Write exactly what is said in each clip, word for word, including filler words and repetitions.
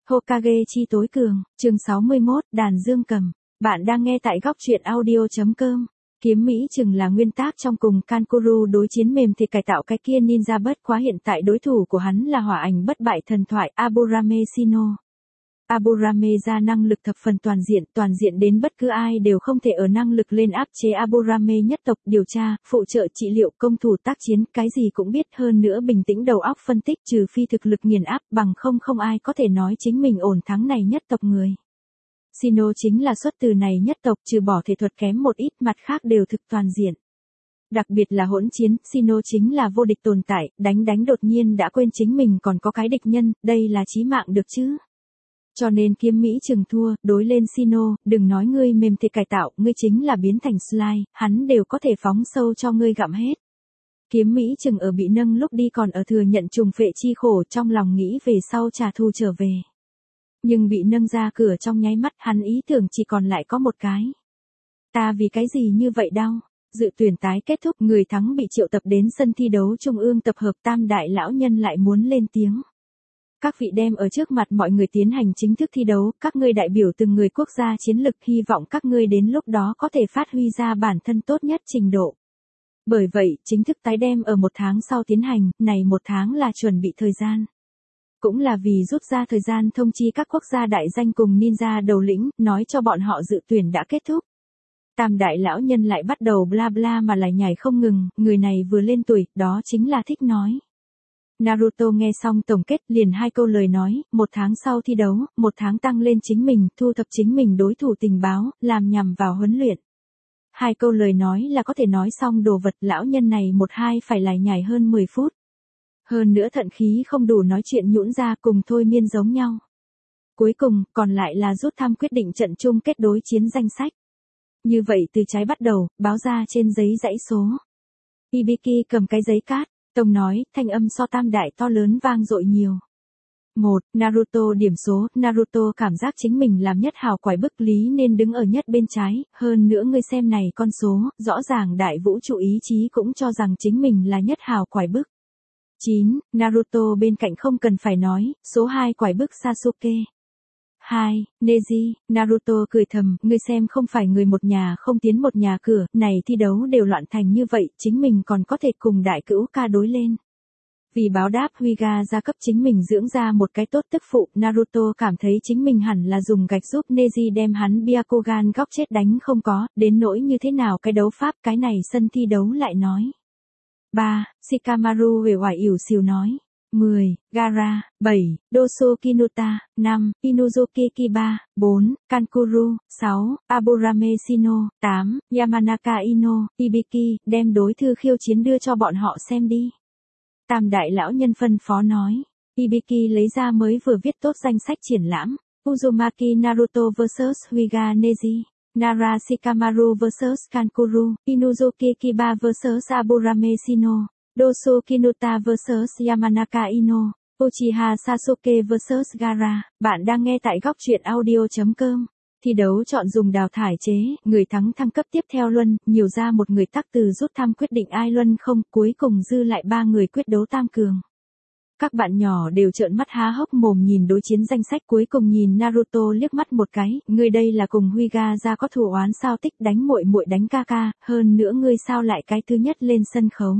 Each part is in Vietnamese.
Hokage chi tối cường, chương sáu mươi mốt, đàn dương cầm. Bạn đang nghe tại góc truyện audio.com. Kiếm Mỹ chừng là nguyên tác trong cùng Kankuro đối chiến mềm thì cải tạo cái kia ninja bất quá hiện tại đối thủ của hắn là hỏa ảnh bất bại thần thoại Aburame Shino. Aburame ra năng lực thập phần toàn diện, toàn diện đến bất cứ ai đều không thể ở năng lực lên áp chế Aburame nhất tộc, điều tra, phụ trợ trị liệu, công thủ tác chiến, cái gì cũng biết, hơn nữa bình tĩnh đầu óc phân tích, trừ phi thực lực nghiền áp, bằng không không ai có thể nói chính mình ổn thắng này nhất tộc người. Shino chính là xuất từ này nhất tộc, trừ bỏ thể thuật kém một ít, mặt khác đều thực toàn diện. Đặc biệt là hỗn chiến, Shino chính là vô địch tồn tại, đánh đánh đột nhiên đã quên chính mình còn có cái địch nhân, đây là chí mạng được chứ. Cho nên Kiếm Mỹ chừng thua, đối lên Shino, đừng nói ngươi mềm thịt cải tạo, ngươi chính là biến thành slime, hắn đều có thể phóng sâu cho ngươi gặm hết. Kiếm Mỹ chừng ở bị nâng lúc đi còn ở thừa nhận trùng phệ chi khổ, trong lòng nghĩ về sau trả thù trở về. Nhưng bị nâng ra cửa trong nháy mắt, hắn ý tưởng chỉ còn lại có một cái. Ta vì cái gì như vậy đau? Dự tuyển tái kết thúc, người thắng bị triệu tập đến sân thi đấu trung ương tập hợp, Tam đại lão nhân lại muốn lên tiếng. Các vị đem ở trước mặt mọi người tiến hành chính thức thi đấu, các ngươi đại biểu từng người quốc gia chiến lực, hy vọng các ngươi đến lúc đó có thể phát huy ra bản thân tốt nhất trình độ. Bởi vậy, chính thức tái đem ở một tháng sau tiến hành, này một tháng là chuẩn bị thời gian. Cũng là vì rút ra thời gian thông chi các quốc gia đại danh cùng ninja đầu lĩnh, nói cho bọn họ dự tuyển đã kết thúc. Tam đại lão nhân lại bắt đầu bla bla mà lại nhảy không ngừng, người này vừa lên tuổi, đó chính là thích nói. Naruto nghe xong tổng kết liền hai câu lời nói, một tháng sau thi đấu, một tháng tăng lên chính mình, thu thập chính mình đối thủ tình báo, làm nhằm vào huấn luyện. Hai câu lời nói là có thể nói xong đồ vật, lão nhân này một hai phải lại nhảy hơn mười phút. Hơn nữa thận khí không đủ nói chuyện nhũn ra, cùng thôi miên giống nhau. Cuối cùng, còn lại là rút thăm quyết định trận chung kết đối chiến danh sách. Như vậy từ trái bắt đầu, báo ra trên giấy dãy số. Hibiki cầm cái giấy cát. Tông nói, thanh âm so tam đại to lớn vang dội nhiều. một. Naruto điểm số, Naruto cảm giác chính mình làm nhất hào quải bức lý nên đứng ở nhất bên trái, hơn nữa ngươi xem này con số, rõ ràng đại vũ trụ ý chí cũng cho rằng chính mình là nhất hào quải bức. chín. Naruto bên cạnh không cần phải nói, số hai quải bức Sasuke. hai. Neji, Naruto cười thầm, ngươi xem không phải người một nhà không tiến một nhà cửa, này thi đấu đều loạn thành như vậy, chính mình còn có thể cùng đại cữu ca đối lên. Vì báo đáp Hyuga gia cấp chính mình dưỡng ra một cái tốt tức phụ, Naruto cảm thấy chính mình hẳn là dùng gạch giúp Neji đem hắn Byakugan góc chết đánh không có, đến nỗi như thế nào cái đấu pháp, cái này sân thi đấu lại nói. ba. Shikamaru uể oải ỉu xìu nói. mười. Gaara, bảy. Doso Kinuta, năm. Inuzuki Kiba, bốn. Kankuro, sáu. Aburame Shino, tám. Yamanaka Ino, Hibiki, đem đối thư khiêu chiến đưa cho bọn họ xem đi. Tam đại lão nhân phân phó nói. Hibiki lấy ra mới vừa viết tốt danh sách triển lãm. Uzumaki Naruto vs Hyuga Neji. Nara Shikamaru vs Kankuro, Inuzuki Kiba vs Aburame Shino. Doso Kinuta vs Yamanaka Ino, Uchiha Sasuke vs Gaara, bạn đang nghe tại góc truyện audio.com. Thi đấu chọn dùng đào thải chế, người thắng thăng cấp tiếp theo luân, nhiều ra một người tắc từ rút thăm quyết định ai luân không, cuối cùng dư lại ba người quyết đấu tam cường. Các bạn nhỏ đều trợn mắt há hốc mồm nhìn đối chiến danh sách, cuối cùng nhìn Naruto liếc mắt một cái, ngươi đây là cùng Hyuga gia có thù oán sao, tích đánh muội muội đánh ca ca, hơn nữa ngươi sao lại cái thứ nhất lên sân khấu.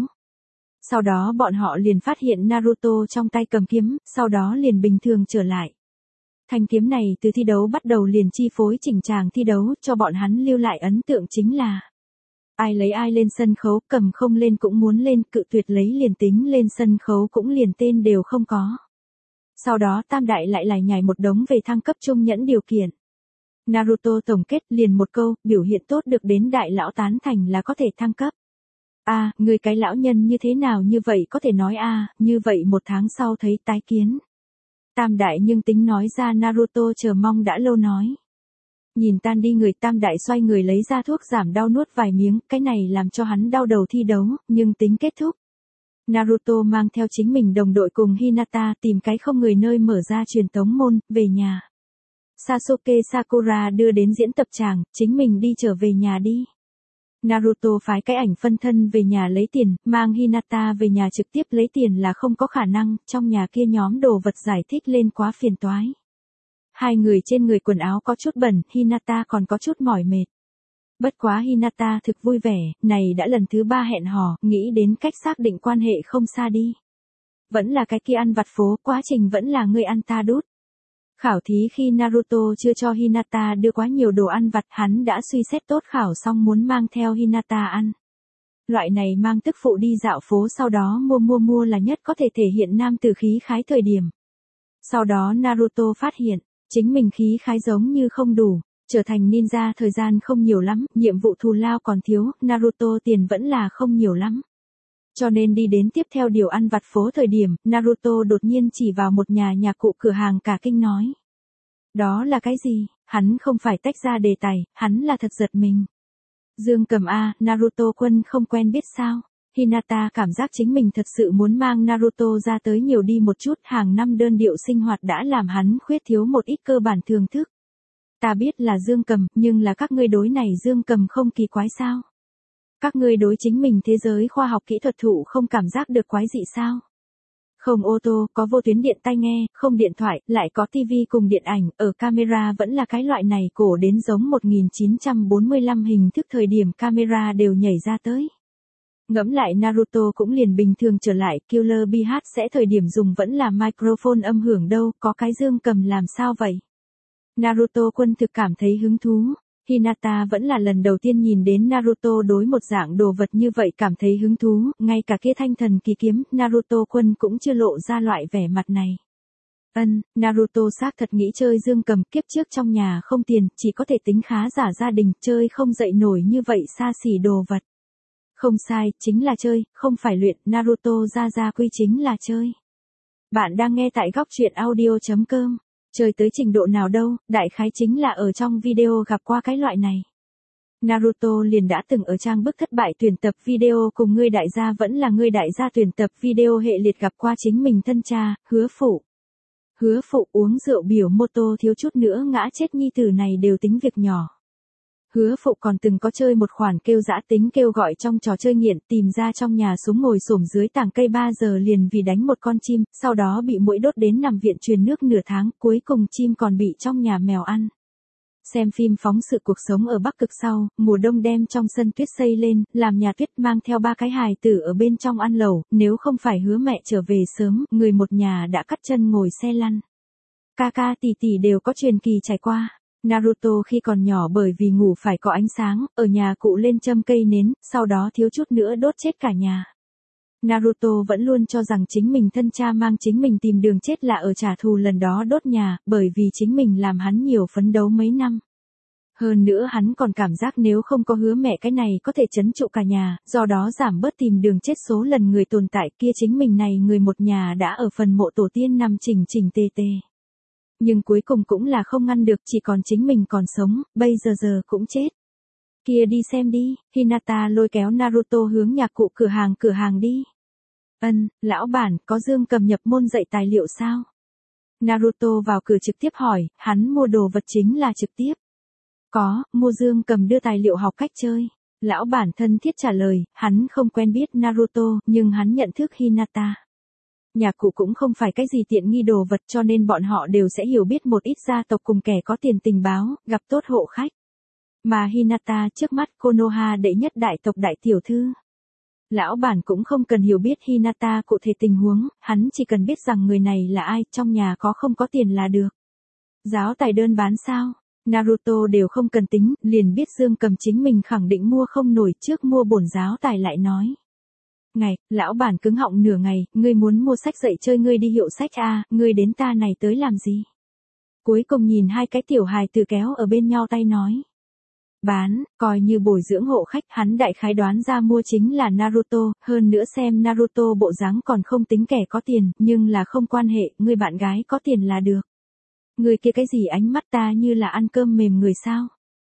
Sau đó bọn họ liền phát hiện Naruto trong tay cầm kiếm, sau đó liền bình thường trở lại. Thanh kiếm này từ thi đấu bắt đầu liền chi phối chỉnh tràng thi đấu, cho bọn hắn lưu lại ấn tượng chính là ai lấy ai lên sân khấu, cầm không lên cũng muốn lên, cự tuyệt lấy liền tính lên sân khấu cũng liền tên đều không có. Sau đó tam đại lại lại nhảy một đống về thăng cấp trung nhẫn điều kiện. Naruto tổng kết liền một câu, biểu hiện tốt được đến đại lão tán thành là có thể thăng cấp. A, à, người cái lão nhân như thế nào như vậy có thể nói a, à, như vậy một tháng sau thấy tái kiến. Tam đại nhưng tính nói ra Naruto chờ mong đã lâu nói. Nhìn tan đi người, tam đại xoay người lấy ra thuốc giảm đau nuốt vài miếng, cái này làm cho hắn đau đầu thi đấu, nhưng tính kết thúc. Naruto mang theo chính mình đồng đội cùng Hinata tìm cái không người nơi mở ra truyền tống môn, về nhà. Sasuke Sakura đưa đến diễn tập tràng, chính mình đi trở về nhà đi. Naruto phái cái ảnh phân thân về nhà lấy tiền, mang Hinata về nhà trực tiếp lấy tiền là không có khả năng, trong nhà kia nhóm đồ vật giải thích lên quá phiền toái. Hai người trên người quần áo có chút bẩn, Hinata còn có chút mỏi mệt. Bất quá Hinata thực vui vẻ, này đã lần thứ ba hẹn hò, nghĩ đến cách xác định quan hệ không xa đi. Vẫn là cái kia ăn vặt phố, quá trình vẫn là ngươi ăn ta đút. Khảo thí khi Naruto chưa cho Hinata đưa quá nhiều đồ ăn vặt, hắn đã suy xét tốt khảo xong muốn mang theo Hinata ăn. Loại này mang tức phụ đi dạo phố sau đó mua mua mua là nhất có thể thể hiện nam tử khí khái thời điểm. Sau đó Naruto phát hiện, chính mình khí khái giống như không đủ, trở thành ninja thời gian không nhiều lắm, nhiệm vụ thù lao còn thiếu, Naruto tiền vẫn là không nhiều lắm. Cho nên đi đến tiếp theo điều ăn vặt phố thời điểm, Naruto đột nhiên chỉ vào một nhà nhà cụ cửa hàng cả kinh nói. Đó là cái gì? Hắn không phải tách ra đề tài, hắn là thật giật mình. Dương Cầm A, Naruto quân không quen biết sao? Hinata cảm giác chính mình thật sự muốn mang Naruto ra tới nhiều đi một chút, hàng năm đơn điệu sinh hoạt đã làm hắn khuyết thiếu một ít cơ bản thưởng thức. Ta biết là Dương Cầm, nhưng là các ngươi đối này Dương Cầm không kỳ quái sao? Các ngươi đối chính mình thế giới khoa học kỹ thuật thụ không cảm giác được quái dị sao? Không ô tô, có vô tuyến điện tai nghe, không điện thoại, lại có tivi cùng điện ảnh, ở camera vẫn là cái loại này cổ đến giống một nghìn chín trăm bốn mươi lăm hình thức thời điểm camera đều nhảy ra tới. Ngẫm lại Naruto cũng liền bình thường trở lại, Killer bê hát sẽ thời điểm dùng vẫn là microphone âm hưởng đâu, có cái Dương Cầm làm sao vậy? Naruto quân thực cảm thấy hứng thú. Hinata vẫn là lần đầu tiên nhìn đến Naruto đối một dạng đồ vật như vậy cảm thấy hứng thú, ngay cả kia thanh thần kỳ kiếm, Naruto quân cũng chưa lộ ra loại vẻ mặt này. Ân, Naruto xác thật nghĩ chơi Dương Cầm, kiếp trước trong nhà không tiền, chỉ có thể tính khá giả gia đình, chơi không dậy nổi như vậy xa xỉ đồ vật. Không sai, chính là chơi, không phải luyện, Naruto ra ra quy chính là chơi. Bạn đang nghe tại góc truyện audio chấm com. Chơi tới trình độ nào đâu, đại khái chính là ở trong video gặp qua cái loại này. Naruto liền đã từng ở trang bức thất bại tuyển tập video cùng ngươi đại gia vẫn là ngươi đại gia tuyển tập video hệ liệt gặp qua chính mình thân cha, hứa phụ. Hứa phụ uống rượu biểu mô tô thiếu chút nữa ngã chết nhi tử này đều tính việc nhỏ. Hứa phụ còn từng có chơi một khoản kêu dã tính kêu gọi trong trò chơi nghiện, tìm ra trong nhà súng ngồi xổm dưới tảng cây ba giờ liền vì đánh một con chim, sau đó bị muỗi đốt đến nằm viện truyền nước nửa tháng, cuối cùng chim còn bị trong nhà mèo ăn. Xem phim phóng sự cuộc sống ở Bắc Cực sau, mùa đông đem trong sân tuyết xây lên, làm nhà tuyết mang theo ba cái hài tử ở bên trong ăn lẩu, nếu không phải hứa mẹ trở về sớm, người một nhà đã cắt chân ngồi xe lăn. Ca ca tỷ tỷ đều có truyền kỳ trải qua. Naruto khi còn nhỏ bởi vì ngủ phải có ánh sáng, ở nhà cụ lên châm cây nến, sau đó thiếu chút nữa đốt chết cả nhà. Naruto vẫn luôn cho rằng chính mình thân cha mang chính mình tìm đường chết là ở trả thù lần đó đốt nhà, bởi vì chính mình làm hắn nhiều phấn đấu mấy năm. Hơn nữa hắn còn cảm giác nếu không có hứa mẹ cái này có thể trấn trụ cả nhà, do đó giảm bớt tìm đường chết số lần người tồn tại kia chính mình này người một nhà đã ở phần mộ tổ tiên nằm chỉnh chỉnh tề tề. Nhưng cuối cùng cũng là không ngăn được, chỉ còn chính mình còn sống, bây giờ giờ cũng chết. Kia đi xem đi, Hinata lôi kéo Naruto hướng nhạc cụ cửa hàng cửa hàng đi. Ân, lão bản, có Dương Cầm nhập môn dạy tài liệu sao? Naruto vào cửa trực tiếp hỏi, hắn mua đồ vật chính là trực tiếp. Có, mua Dương Cầm đưa tài liệu học cách chơi. Lão bản thân thiết trả lời, hắn không quen biết Naruto, nhưng hắn nhận thức Hinata. Nhà cụ cũng không phải cái gì tiện nghi đồ vật cho nên bọn họ đều sẽ hiểu biết một ít gia tộc cùng kẻ có tiền tình báo, gặp tốt hộ khách. Mà Hinata trước mắt Konoha đệ nhất đại tộc đại tiểu thư. Lão bản cũng không cần hiểu biết Hinata cụ thể tình huống, hắn chỉ cần biết rằng người này là ai, trong nhà có không có tiền là được. Giáo tài đơn bán sao? Naruto đều không cần tính, liền biết Dương Cầm chính mình khẳng định mua không nổi, trước mua bổn giáo tài lại nói. Ngày, lão bản cứng họng nửa ngày, ngươi muốn mua sách dạy chơi ngươi đi hiệu sách a, ngươi đến ta này tới làm gì? Cuối cùng nhìn hai cái tiểu hài tử kéo ở bên nhau tay nói. Bán, coi như bồi dưỡng hộ khách, hắn đại khái đoán ra mua chính là Naruto, hơn nữa xem Naruto bộ dáng còn không tính kẻ có tiền, nhưng là không quan hệ, ngươi bạn gái có tiền là được. Người kia cái gì ánh mắt ta như là ăn cơm mềm người sao?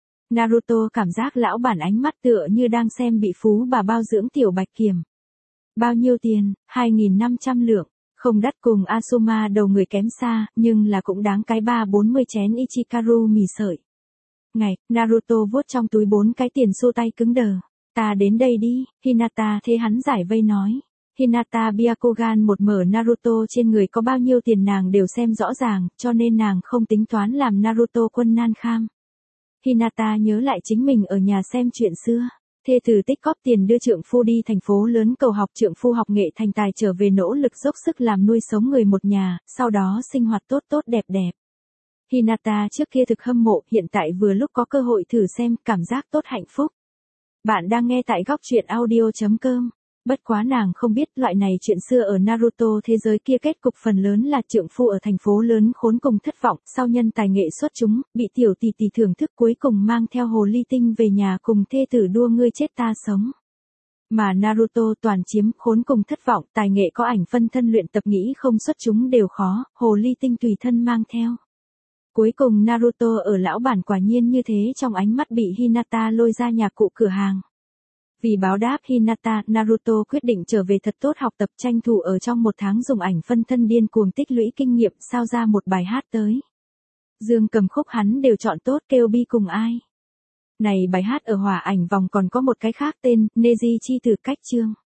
Naruto cảm giác lão bản ánh mắt tựa như đang xem bị phú bà bao dưỡng tiểu bạch kiểm. Bao nhiêu tiền? hai nghìn năm trăm lượng. Không đắt cùng Asuma đầu người kém xa, nhưng là cũng đáng cái ba bốn mươi chén Ichikaru mì sợi. Ngày, Naruto vuốt trong túi bốn cái tiền xu tay cứng đờ. Ta đến đây đi, Hinata thế hắn giải vây nói. Hinata Byakugan một mở Naruto trên người có bao nhiêu tiền nàng đều xem rõ ràng, cho nên nàng không tính toán làm Naruto quân nan kham. Hinata nhớ lại chính mình ở nhà xem chuyện xưa. Thê tử tích góp tiền đưa trượng phu đi thành phố lớn cầu học, trượng phu học nghệ thành tài trở về nỗ lực dốc sức làm nuôi sống người một nhà, sau đó sinh hoạt tốt tốt đẹp đẹp. Hinata trước kia thực hâm mộ, hiện tại vừa lúc có cơ hội thử xem, cảm giác tốt hạnh phúc. Bạn đang nghe tại góc truyện audio chấm com. Bất quá nàng không biết loại này chuyện xưa ở Naruto thế giới kia kết cục phần lớn là trượng phu ở thành phố lớn khốn cùng thất vọng, sau nhân tài nghệ xuất chúng, bị tiểu tỷ tỷ thưởng thức cuối cùng mang theo hồ ly tinh về nhà cùng thê tử đua ngươi chết ta sống. Mà Naruto toàn chiếm khốn cùng thất vọng, tài nghệ có ảnh phân thân luyện tập nghĩ không xuất chúng đều khó, hồ ly tinh tùy thân mang theo. Cuối cùng Naruto ở lão bản quả nhiên như thế trong ánh mắt bị Hinata lôi ra nhà cụ cửa hàng. Vì báo đáp Hinata, Naruto quyết định trở về thật tốt học tập tranh thủ ở trong một tháng dùng ảnh phân thân điên cuồng tích lũy kinh nghiệm sao ra một bài hát tới. Dương cầm khúc hắn đều chọn tốt kêu bi cùng ai. Này bài hát ở hòa ảnh vòng còn có một cái khác tên, Neji chi từ cách chương.